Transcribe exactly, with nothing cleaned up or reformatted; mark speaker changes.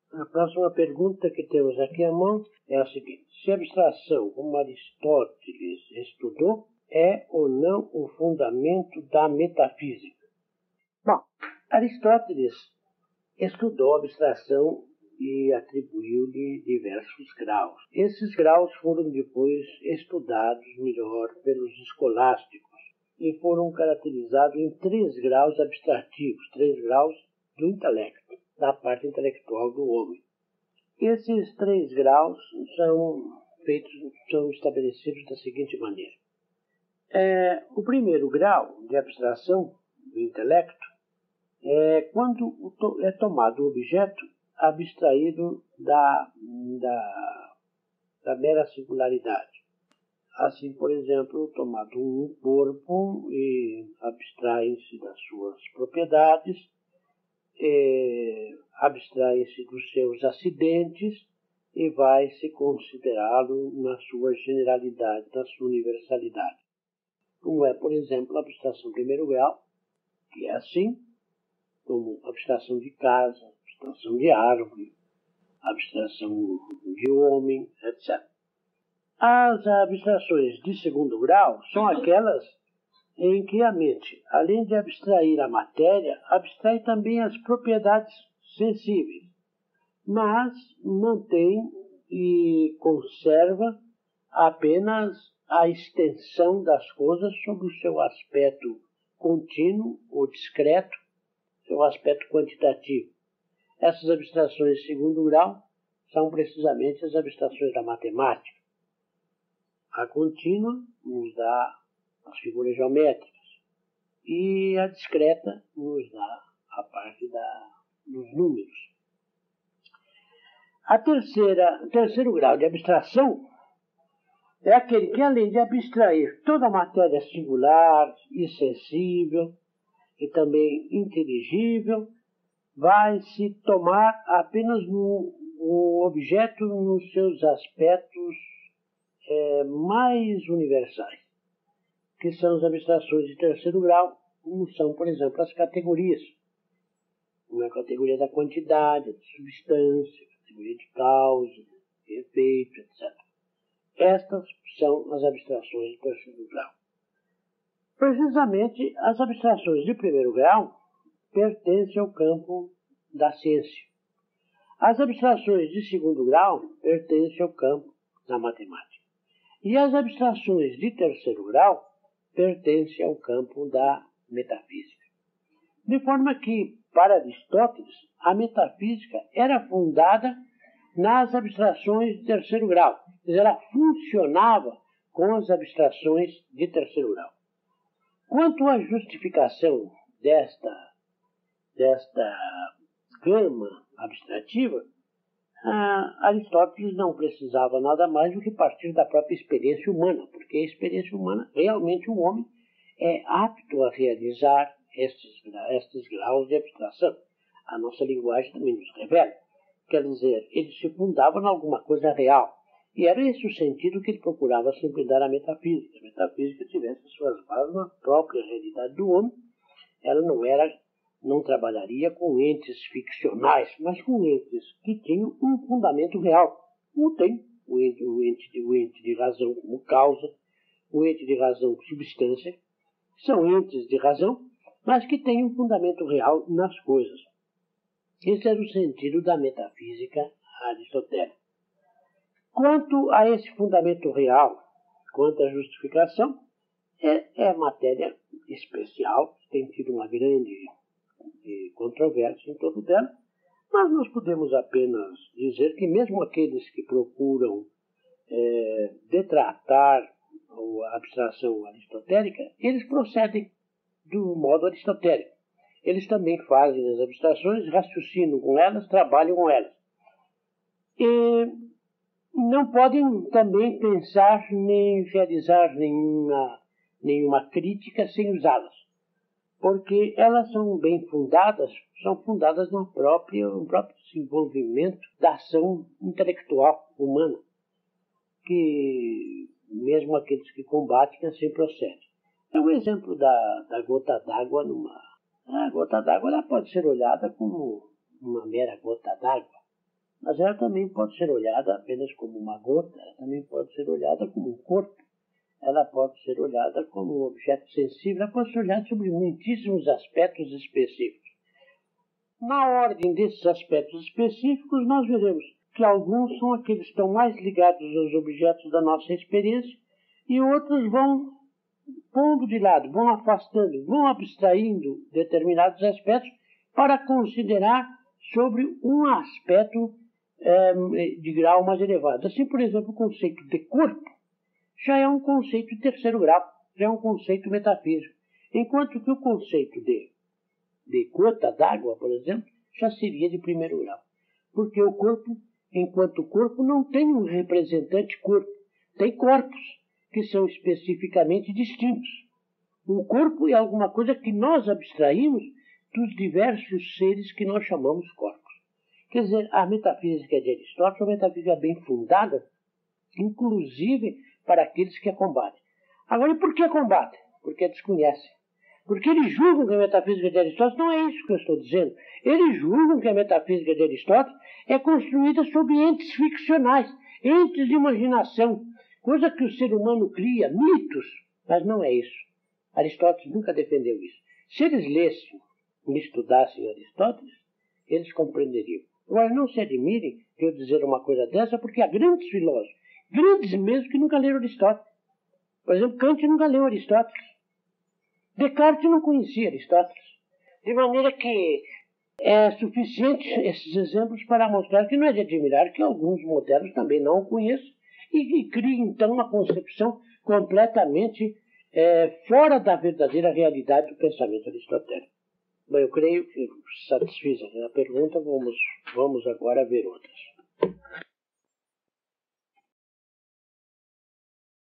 Speaker 1: A próxima pergunta que temos aqui à mão é a seguinte: se a abstração, como Aristóteles estudou, é ou não o fundamento da metafísica? Bom, Aristóteles estudou a abstração e atribuiu-lhe diversos graus. Esses graus foram depois estudados melhor pelos escolásticos e foram caracterizados em três graus abstrativos, três graus do intelecto, da parte intelectual do homem. Esses três graus são feitos, são estabelecidos da seguinte maneira. É, o primeiro grau de abstração do intelecto é quando é tomado o objeto abstraído da, da, da mera singularidade. Assim, por exemplo, tomado um corpo e abstrai-se das suas propriedades, é, abstrai-se dos seus acidentes e vai-se considerá-lo na sua generalidade, na sua universalidade. Como é, por exemplo, a abstração primeiro grau, que é assim, como abstração de casa, abstração de árvore, abstração de homem, etcétera. As abstrações de segundo grau são aquelas em que a mente, além de abstrair a matéria, abstrai também as propriedades sensíveis, mas mantém e conserva apenas a extensão das coisas sob o seu aspecto contínuo ou discreto, seu aspecto quantitativo. Essas abstrações de segundo grau são precisamente as abstrações da matemática. A contínua nos dá as figuras geométricas e a discreta nos dá a parte da, dos números. A terceira, o terceiro grau de abstração é aquele que, além de abstrair toda a matéria singular e sensível e também inteligível, vai se tomar apenas no, o objeto nos seus aspectos é, mais universais, que são as abstrações de terceiro grau, como são, por exemplo, as categorias. Uma é a categoria da quantidade, da substância, a categoria de causa, de efeito, etcétera. Estas são as abstrações de terceiro grau. Precisamente, as abstrações de primeiro grau pertencem ao campo da ciência. As abstrações de segundo grau pertencem ao campo da matemática. E as abstrações de terceiro grau pertencem ao campo da metafísica. De forma que, para Aristóteles, a metafísica era fundada nas abstrações de terceiro grau. Quer dizer, ela funcionava com as abstrações de terceiro grau. Quanto à justificação desta, desta gama abstrativa, Aristóteles não precisava nada mais do que partir da própria experiência humana, porque a experiência humana, realmente o homem é apto a realizar estes, estes graus de abstração. A nossa linguagem também nos revela. Quer dizer, ele se fundava em alguma coisa real. E era esse o sentido que ele procurava sempre dar à metafísica. A metafísica tivesse suas bases na própria realidade do homem. Ela não era, não trabalharia com entes ficcionais, mas com entes que tinham um fundamento real. Como tem o ente, o ente, de, o ente de razão como causa, o ente de razão como substância. São entes de razão, mas que têm um fundamento real nas coisas. Esse era o sentido da metafísica aristotélica. Quanto a esse fundamento real, quanto à justificação, é, é matéria especial, tem tido uma grande eh, controvérsia em torno dela, mas nós podemos apenas dizer que mesmo aqueles que procuram eh, detratar a abstração aristotélica, eles procedem do modo aristotélico. Eles também fazem as abstrações, raciocinam com elas, trabalham com elas. E não podem também pensar nem realizar nenhuma, nenhuma crítica sem usá-las, porque elas são bem fundadas, são fundadas no próprio, no próprio desenvolvimento da ação intelectual humana, que mesmo aqueles que combatem assim procedem. É um exemplo da, da gota d'água numa... A gota d'água ela pode ser olhada como uma mera gota d'água, mas ela também pode ser olhada apenas como uma gota, ela também pode ser olhada como um corpo, ela pode ser olhada como um objeto sensível, ela pode ser olhada sobre muitíssimos aspectos específicos. Na ordem desses aspectos específicos, nós veremos que alguns são aqueles que estão mais ligados aos objetos da nossa experiência e outros vão pondo de lado, vão afastando, vão abstraindo determinados aspectos para considerar sobre um aspecto é, de grau mais elevado. Assim, por exemplo, o conceito de corpo já é um conceito de terceiro grau, já é um conceito metafísico, enquanto que o conceito de, de gota d'água, por exemplo, já seria de primeiro grau, porque o corpo, enquanto corpo, não tem um representante corpo, tem corpos que são especificamente distintos. O corpo é alguma coisa que nós abstraímos dos diversos seres que nós chamamos corpos. Quer dizer, a metafísica de Aristóteles é uma metafísica bem fundada, inclusive para aqueles que a combatem. Agora, e por que a combatem? Porque a desconhecem. Porque eles julgam que a metafísica de Aristóteles não é isso que eu estou dizendo. Eles julgam que a metafísica de Aristóteles é construída sobre entes ficcionais, entes de imaginação, coisa que o ser humano cria, mitos, mas não é isso. Aristóteles nunca defendeu isso. Se eles lessem e estudassem Aristóteles, eles compreenderiam. Agora, não se admirem de eu dizer uma coisa dessa, porque há grandes filósofos, grandes mesmo, que nunca leram Aristóteles. Por exemplo, Kant nunca leu Aristóteles. Descartes não conhecia Aristóteles. De maneira que é suficiente esses exemplos para mostrar que não é de admirar que alguns modernos também não o conheçam e que criem, então, uma concepção completamente é, fora da verdadeira realidade do pensamento aristotélico. Bom, eu creio que satisfiz a pergunta, vamos, vamos agora ver outras.